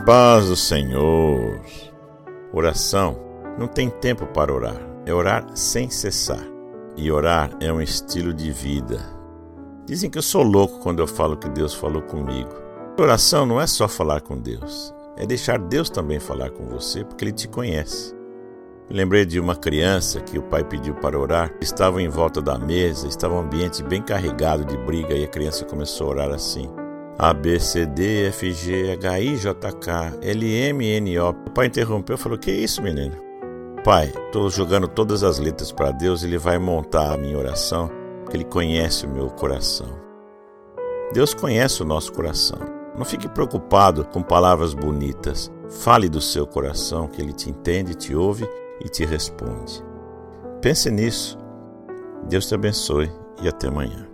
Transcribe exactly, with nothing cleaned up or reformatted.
paz do Senhor. Oração não tem tempo para orar, é orar sem cessar. E orar é um estilo de vida. Dizem que eu sou louco quando eu falo que Deus falou comigo. Oração não é só falar com Deus, é deixar Deus também falar com você, porque Ele te conhece. Me lembrei de uma criança que o pai pediu para orar. Estavam em volta da mesa, estava um ambiente bem carregado de briga e a criança começou a orar assim: A, B, C, D, F, G, H, I, J, K, L, M, N, O. O pai interrompeu e falou: que isso, menino? Pai, estou jogando todas as letras para Deus, Ele vai montar a minha oração, porque Ele conhece o meu coração. Deus conhece o nosso coração. Não fique preocupado com palavras bonitas. Fale do seu coração, que Ele te entende, te ouve e te responde. Pense nisso. Deus te abençoe e até amanhã.